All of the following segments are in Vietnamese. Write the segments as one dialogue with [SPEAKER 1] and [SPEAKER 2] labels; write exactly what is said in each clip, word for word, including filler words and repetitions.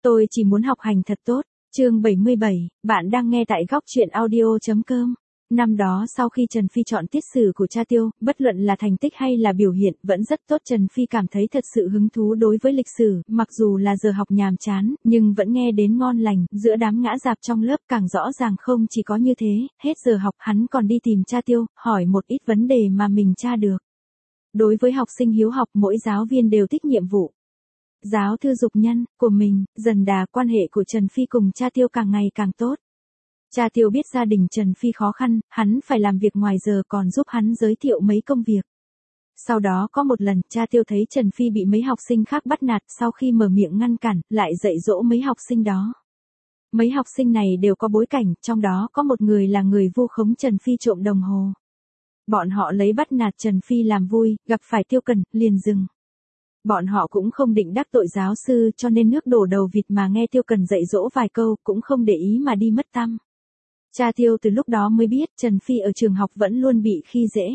[SPEAKER 1] Tôi chỉ muốn học hành thật tốt. Chương bảy mươi bảy, bạn đang nghe tại góc truyện audio.com. Năm đó sau khi Trần Phi chọn tiết sử của cha Tiêu, bất luận là thành tích hay là biểu hiện vẫn rất tốt. Trần Phi cảm thấy thật sự hứng thú đối với lịch sử, mặc dù là giờ học nhàm chán, nhưng vẫn nghe đến ngon lành, giữa đám ngã rạp trong lớp càng rõ ràng không chỉ có như thế, hết giờ học hắn còn đi tìm cha Tiêu, hỏi một ít vấn đề mà mình tra được. Đối với học sinh hiếu học mỗi giáo viên đều thích nhiệm vụ. Giáo thư dục nhân của mình, dần đà quan hệ của Trần Phi cùng cha Tiêu càng ngày càng tốt. Cha Tiêu biết gia đình Trần Phi khó khăn, hắn phải làm việc ngoài giờ còn giúp hắn giới thiệu mấy công việc. Sau đó có một lần, cha Tiêu thấy Trần Phi bị mấy học sinh khác bắt nạt, sau khi mở miệng ngăn cản, lại dạy dỗ mấy học sinh đó. Mấy học sinh này đều có bối cảnh, trong đó có một người là người vu khống Trần Phi trộm đồng hồ. Bọn họ lấy bắt nạt Trần Phi làm vui, gặp phải Tiêu Cần, liền dừng. Bọn họ cũng không định đắc tội giáo sư cho nên nước đổ đầu vịt mà nghe Tiêu Cần dạy dỗ vài câu cũng không để ý mà đi mất tăm. Cha Tiêu từ lúc đó mới biết Trần Phi ở trường học vẫn luôn bị khi dễ.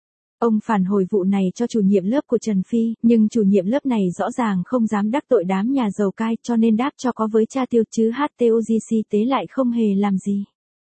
[SPEAKER 1] Ông phản hồi vụ này cho chủ nhiệm lớp của Trần Phi, nhưng chủ nhiệm lớp này rõ ràng không dám đắc tội đám nhà giàu cai cho nên đáp cho có với cha Tiêu chứ hát tê o giê xê tế lại không hề làm gì.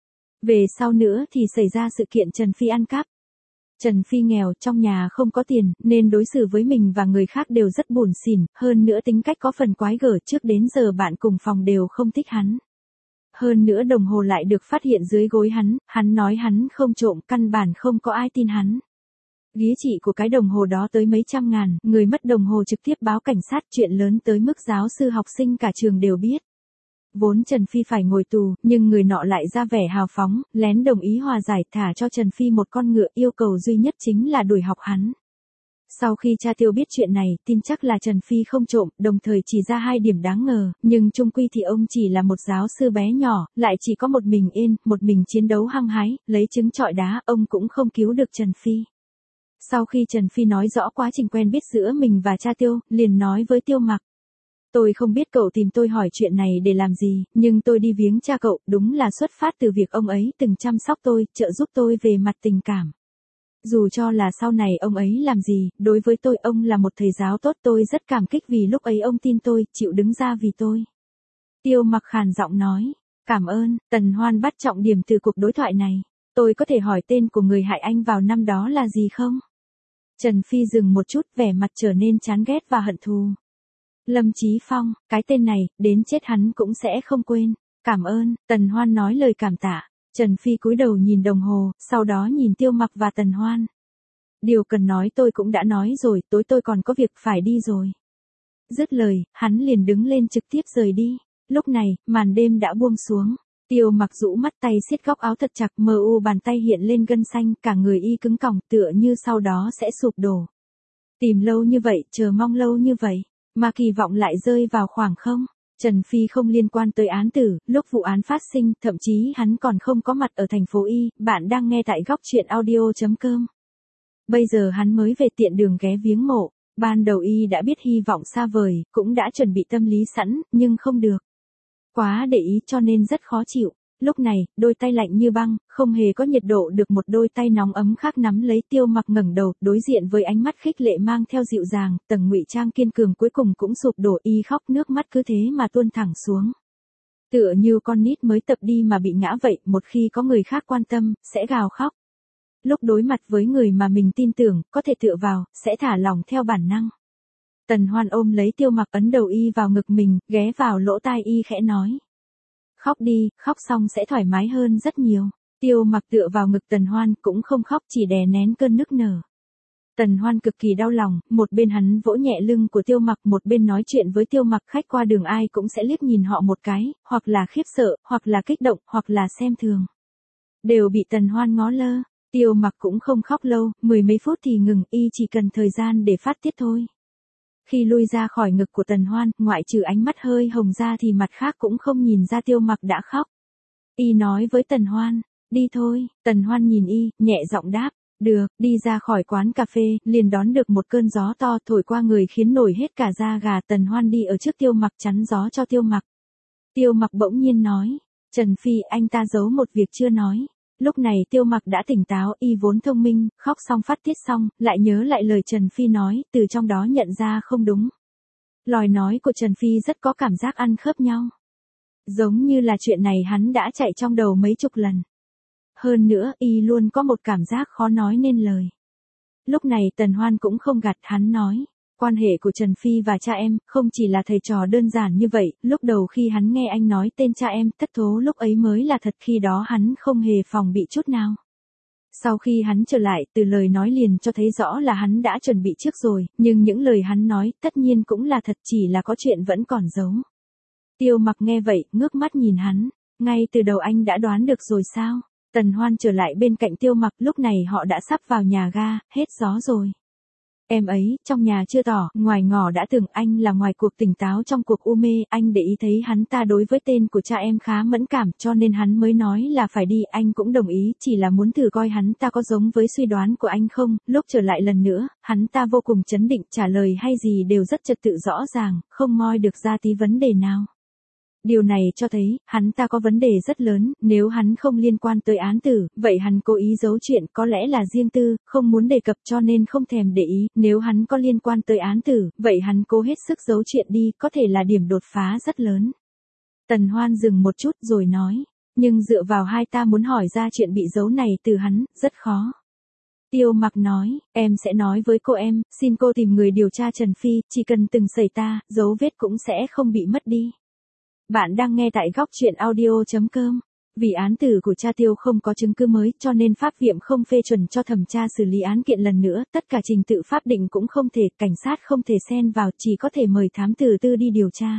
[SPEAKER 1] Về sau nữa thì xảy ra sự kiện Trần Phi ăn cắp. Trần Phi nghèo, trong nhà không có tiền, nên đối xử với mình và người khác đều rất buồn xỉn, hơn nữa tính cách có phần quái gở, trước đến giờ bạn cùng phòng đều không thích hắn. Hơn nữa đồng hồ lại được phát hiện dưới gối hắn, hắn nói hắn không trộm, căn bản không có ai tin hắn. Giá trị của cái đồng hồ đó tới mấy trăm ngàn, người mất đồng hồ trực tiếp báo cảnh sát, chuyện lớn tới mức giáo sư học sinh cả trường đều biết. Vốn Trần Phi phải ngồi tù, nhưng người nọ lại ra vẻ hào phóng, lén đồng ý hòa giải, thả cho Trần Phi một con ngựa, yêu cầu duy nhất chính là đuổi học hắn. Sau khi cha Tiêu biết chuyện này, tin chắc là Trần Phi không trộm, đồng thời chỉ ra hai điểm đáng ngờ, nhưng chung quy thì ông chỉ là một giáo sư bé nhỏ, lại chỉ có một mình yên, một mình chiến đấu hăng hái, lấy trứng trọi đá, ông cũng không cứu được Trần Phi. Sau khi Trần Phi nói rõ quá trình quen biết giữa mình và cha Tiêu, liền nói với Tiêu Mặc. Tôi không biết cậu tìm tôi hỏi chuyện này để làm gì, nhưng tôi đi viếng cha cậu, đúng là xuất phát từ việc ông ấy từng chăm sóc tôi, trợ giúp tôi về mặt tình cảm. Dù cho là sau này ông ấy làm gì, đối với tôi ông là một thầy giáo tốt, tôi rất cảm kích vì lúc ấy ông tin tôi, chịu đứng ra vì tôi. Tiêu Mặc khàn giọng nói, cảm ơn. Tần Hoan bắt trọng điểm từ cuộc đối thoại này. Tôi có thể hỏi tên của người hại anh vào năm đó là gì không? Trần Phi dừng một chút, vẻ mặt trở nên chán ghét và hận thù. Lâm Chí Phong, cái tên này, đến chết hắn cũng sẽ không quên. Cảm ơn. Tần Hoan nói lời cảm tạ. Trần Phi cúi đầu nhìn đồng hồ, sau đó nhìn Tiêu Mặc và Tần Hoan. Điều cần nói tôi cũng đã nói rồi, tối tôi còn có việc phải đi rồi. Dứt lời, hắn liền đứng lên trực tiếp rời đi. Lúc này, màn đêm đã buông xuống. Tiêu Mặc rũ mắt, tay siết góc áo thật chặt, mờ u bàn tay hiện lên gân xanh, cả người y cứng còng, tựa như sau đó sẽ sụp đổ. Tìm lâu như vậy, chờ mong lâu như vậy, mà kỳ vọng lại rơi vào khoảng không. Trần Phi không liên quan tới án tử, lúc vụ án phát sinh, thậm chí hắn còn không có mặt ở thành phố Y, bạn đang nghe tại góc truyện audio.com. Bây giờ hắn mới về tiện đường ghé viếng mộ, ban đầu Y đã biết hy vọng xa vời, cũng đã chuẩn bị tâm lý sẵn, nhưng không được. Quá để ý cho nên rất khó chịu. Lúc này, đôi tay lạnh như băng, không hề có nhiệt độ được một đôi tay nóng ấm khác nắm lấy. Tiêu Mặc ngẩng đầu, đối diện với ánh mắt khích lệ mang theo dịu dàng, tầng ngụy trang kiên cường cuối cùng cũng sụp đổ, y khóc, nước mắt cứ thế mà tuôn thẳng xuống. Tựa như con nít mới tập đi mà bị ngã vậy, một khi có người khác quan tâm, sẽ gào khóc. Lúc đối mặt với người mà mình tin tưởng, có thể tựa vào, sẽ thả lỏng theo bản năng. Tần Hoan ôm lấy Tiêu Mặc, ấn đầu y vào ngực mình, ghé vào lỗ tai y khẽ nói. Khóc đi, khóc xong sẽ thoải mái hơn rất nhiều. Tiêu Mặc tựa vào ngực Tần Hoan, cũng không khóc, chỉ đè nén cơn nức nở. Tần Hoan cực kỳ đau lòng, một bên hắn vỗ nhẹ lưng của Tiêu Mặc, một bên nói chuyện với Tiêu Mặc. Khách qua đường ai cũng sẽ liếc nhìn họ một cái, hoặc là khiếp sợ, hoặc là kích động, hoặc là xem thường. Đều bị Tần Hoan ngó lơ. Tiêu Mặc cũng không khóc lâu, mười mấy phút thì ngừng, y chỉ cần thời gian để phát tiết thôi. Khi lui ra khỏi ngực của Tần Hoan, ngoại trừ ánh mắt hơi hồng ra thì mặt khác cũng không nhìn ra Tiêu Mặc đã khóc. Y nói với Tần Hoan, đi thôi. Tần Hoan nhìn y, nhẹ giọng đáp, được. Đi ra khỏi quán cà phê, liền đón được một cơn gió to thổi qua người khiến nổi hết cả da gà. Tần Hoan đi ở trước Tiêu Mặc chắn gió cho Tiêu Mặc. Tiêu Mặc bỗng nhiên nói, Trần Phi, anh ta giấu một việc chưa nói. Lúc này Tiêu Mặc đã tỉnh táo, y vốn thông minh, khóc xong phát tiết xong, lại nhớ lại lời Trần Phi nói, từ trong đó nhận ra không đúng. Lời nói của Trần Phi rất có cảm giác ăn khớp nhau. Giống như là chuyện này hắn đã chạy trong đầu mấy chục lần. Hơn nữa y luôn có một cảm giác khó nói nên lời. Lúc này Tần Hoan cũng không gạt hắn nói. Quan hệ của Trần Phi và cha em không chỉ là thầy trò đơn giản như vậy, lúc đầu khi hắn nghe anh nói tên cha em, thất thố lúc ấy mới là thật, khi đó hắn không hề phòng bị chút nào. Sau khi hắn trở lại, từ lời nói liền cho thấy rõ là hắn đã chuẩn bị trước rồi, nhưng những lời hắn nói tất nhiên cũng là thật, chỉ là có chuyện vẫn còn giấu. Tiêu Mặc nghe vậy, ngước mắt nhìn hắn, ngay từ đầu anh đã đoán được rồi sao? Tần Hoan trở lại bên cạnh Tiêu Mặc, lúc này họ đã sắp vào nhà ga, hết gió rồi. Em ấy, trong nhà chưa tỏ, ngoài ngỏ đã tưởng anh là ngoài cuộc tỉnh táo trong cuộc u mê, anh để ý thấy hắn ta đối với tên của cha em khá mẫn cảm, cho nên hắn mới nói là phải đi, anh cũng đồng ý, chỉ là muốn thử coi hắn ta có giống với suy đoán của anh không. Lúc trở lại lần nữa, hắn ta vô cùng trấn định, trả lời hay gì đều rất trật tự rõ ràng, không moi được ra tí vấn đề nào. Điều này cho thấy, hắn ta có vấn đề rất lớn, nếu hắn không liên quan tới án tử, vậy hắn cố ý giấu chuyện, có lẽ là riêng tư, không muốn đề cập cho nên không thèm để ý, nếu hắn có liên quan tới án tử, vậy hắn cố hết sức giấu chuyện đi, có thể là điểm đột phá rất lớn. Tần Hoan dừng một chút rồi nói, nhưng dựa vào hai ta muốn hỏi ra chuyện bị giấu này từ hắn, rất khó. Tiêu Mặc nói, em sẽ nói với cô em, xin cô tìm người điều tra Trần Phi, chỉ cần từng xảy ta, dấu vết cũng sẽ không bị mất đi. Bạn đang nghe tại góc truyện audio chấm com. Vì án tử của cha Tiêu không có chứng cứ mới cho nên pháp viện không phê chuẩn cho thẩm tra xử lý án kiện lần nữa, tất cả trình tự pháp định cũng không thể, cảnh sát không thể xen vào, chỉ có thể mời thám tử tư đi điều tra.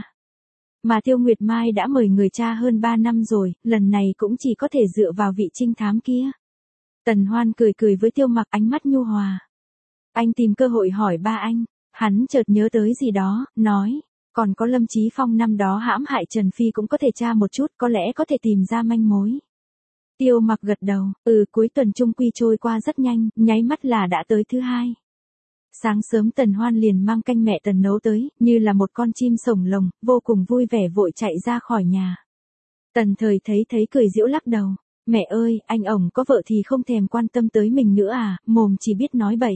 [SPEAKER 1] Mà Tiêu Nguyệt Mai đã mời người cha hơn ba năm rồi, lần này cũng chỉ có thể dựa vào vị trinh thám kia. Tần Hoan cười cười với Tiêu Mặc, ánh mắt nhu hòa. Anh tìm cơ hội hỏi ba anh, hắn chợt nhớ tới gì đó, nói. Còn có Lâm Chí Phong năm đó hãm hại Trần Phi cũng có thể tra một chút, có lẽ có thể tìm ra manh mối. Tiêu Mặc gật đầu, ừ, cuối tuần chung quy trôi qua rất nhanh, nháy mắt là đã tới thứ hai. Sáng sớm Tần Hoan liền mang canh mẹ Tần nấu tới, như là một con chim sổng lồng, vô cùng vui vẻ vội chạy ra khỏi nhà. Tần Thời thấy thấy cười giễu lắc đầu, mẹ ơi, anh ổng có vợ thì không thèm quan tâm tới mình nữa à, mồm chỉ biết nói bậy.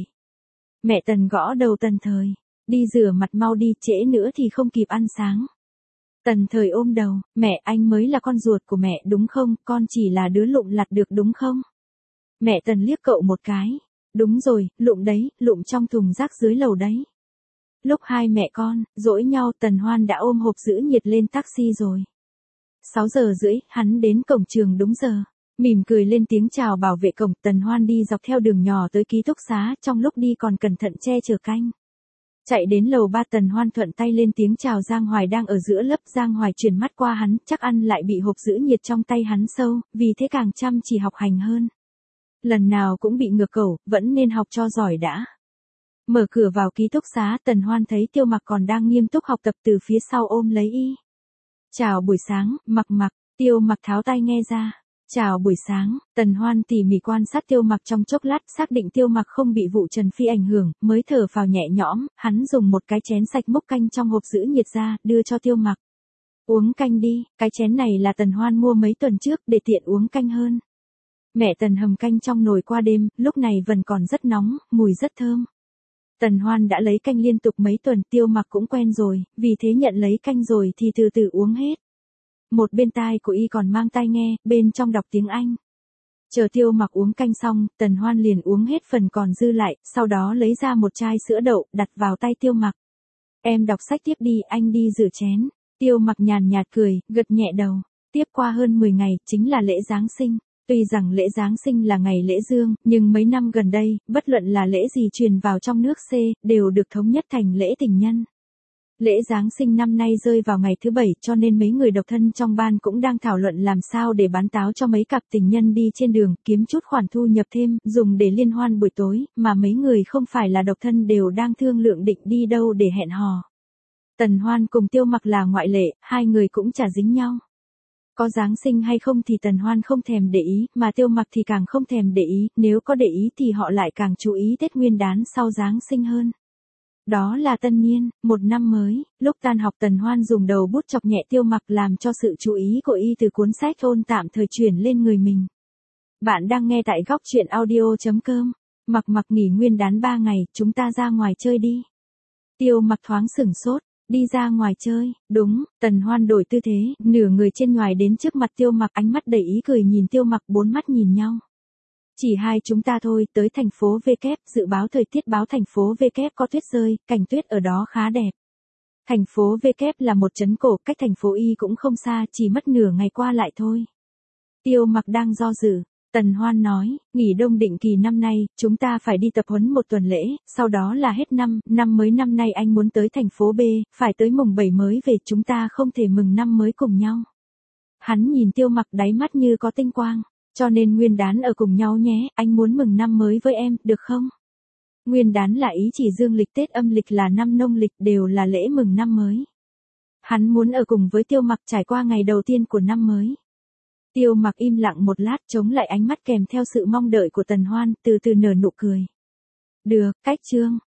[SPEAKER 1] Mẹ Tần gõ đầu Tần Thời. Đi rửa mặt mau đi, trễ nữa thì không kịp ăn sáng. Tần Thời ôm đầu, mẹ, anh mới là con ruột của mẹ đúng không, con chỉ là đứa lụm lặt được đúng không? Mẹ Tần liếc cậu một cái, đúng rồi, lụm đấy, lụm trong thùng rác dưới lầu đấy. Lúc hai mẹ con, dỗi nhau, Tần Hoan đã ôm hộp giữ nhiệt lên taxi rồi. sáu giờ rưỡi, hắn đến cổng trường đúng giờ. Mỉm cười lên tiếng chào bảo vệ cổng, Tần Hoan đi dọc theo đường nhỏ tới ký túc xá, trong lúc đi còn cẩn thận che chở canh. Chạy đến lầu ba, Tần Hoan thuận tay lên tiếng chào Giang Hoài đang ở giữa lớp. Giang Hoài chuyển mắt qua hắn, chắc ăn lại bị hộp giữ nhiệt trong tay hắn sâu, vì thế càng chăm chỉ học hành hơn. Lần nào cũng bị ngược cẩu, vẫn nên học cho giỏi đã. Mở cửa vào ký túc xá, Tần Hoan thấy Tiêu Mặc còn đang nghiêm túc học tập, từ phía sau ôm lấy y. Chào buổi sáng, Mặc Mặc. Tiêu Mặc tháo tai nghe ra. Chào buổi sáng, Tần Hoan tỉ mỉ quan sát Tiêu Mặc trong chốc lát, xác định Tiêu Mặc không bị vụ Trần Phi ảnh hưởng, mới thở phào nhẹ nhõm, hắn dùng một cái chén sạch múc canh trong hộp giữ nhiệt ra, đưa cho Tiêu Mặc. Uống canh đi, cái chén này là Tần Hoan mua mấy tuần trước, để tiện uống canh hơn. Mẹ Tần hầm canh trong nồi qua đêm, lúc này vẫn còn rất nóng, mùi rất thơm. Tần Hoan đã lấy canh liên tục mấy tuần, Tiêu Mặc cũng quen rồi, vì thế nhận lấy canh rồi thì từ từ uống hết. Một bên tai của y còn mang tai nghe, bên trong đọc tiếng Anh. Chờ Tiêu Mặc uống canh xong, Tần Hoan liền uống hết phần còn dư lại, sau đó lấy ra một chai sữa đậu, đặt vào tay Tiêu Mặc. Em đọc sách tiếp đi, anh đi rửa chén. Tiêu Mặc nhàn nhạt cười, gật nhẹ đầu. Tiếp qua hơn mười ngày, chính là lễ Giáng sinh. Tuy rằng lễ Giáng sinh là ngày lễ dương, nhưng mấy năm gần đây, bất luận là lễ gì truyền vào trong nước C, đều được thống nhất thành lễ tình nhân. Lễ Giáng sinh năm nay rơi vào ngày thứ bảy, cho nên mấy người độc thân trong ban cũng đang thảo luận làm sao để bán táo cho mấy cặp tình nhân đi trên đường, kiếm chút khoản thu nhập thêm, dùng để liên hoan buổi tối, mà mấy người không phải là độc thân đều đang thương lượng định đi đâu để hẹn hò. Tần Hoan cùng Tiêu Mặc là ngoại lệ, hai người cũng chả dính nhau. Có Giáng sinh hay không thì Tần Hoan không thèm để ý, mà Tiêu Mặc thì càng không thèm để ý, nếu có để ý thì họ lại càng chú ý Tết Nguyên đán sau Giáng sinh hơn. Đó là tân niên, một năm mới, lúc tan học Tần Hoan dùng đầu bút chọc nhẹ Tiêu Mặc làm cho sự chú ý của y từ cuốn sách ôn tạm thời chuyển lên người mình. Bạn đang nghe tại góc truyện audio chấm com. Mặc Mặc nghỉ nguyên đán ba ngày, chúng ta ra ngoài chơi đi. Tiêu Mặc thoáng sửng sốt, Đi ra ngoài chơi, đúng, Tần Hoan đổi tư thế, nửa người trên ngoài đến trước mặt Tiêu Mặc, ánh mắt đầy ý cười nhìn Tiêu Mặc, bốn mắt nhìn nhau. Chỉ hai chúng ta thôi, tới thành phố V kép, dự báo thời tiết báo thành phố V kép có tuyết rơi, cảnh tuyết ở đó khá đẹp. Thành phố V kép là một trấn cổ, cách thành phố Y cũng không xa, chỉ mất nửa ngày qua lại thôi. Tiêu Mặc đang do dự. Tần Hoan nói, nghỉ đông định kỳ năm nay, chúng ta phải đi tập huấn một tuần lễ, sau đó là hết năm, năm mới năm nay anh muốn tới thành phố B, phải tới mùng bảy mới về, chúng ta không thể mừng năm mới cùng nhau. Hắn nhìn Tiêu Mặc đáy mắt như có tinh quang, cho nên nguyên đán ở cùng nhau nhé, anh muốn mừng năm mới với em, được không? Nguyên đán là ý chỉ dương lịch, Tết âm lịch là năm nông lịch, đều là lễ mừng năm mới. Hắn muốn ở cùng với Tiêu Mặc trải qua ngày đầu tiên của năm mới. Tiêu Mặc im lặng một lát, chống lại ánh mắt kèm theo sự mong đợi của Tần Hoan, từ từ nở nụ cười. Được, cách chương.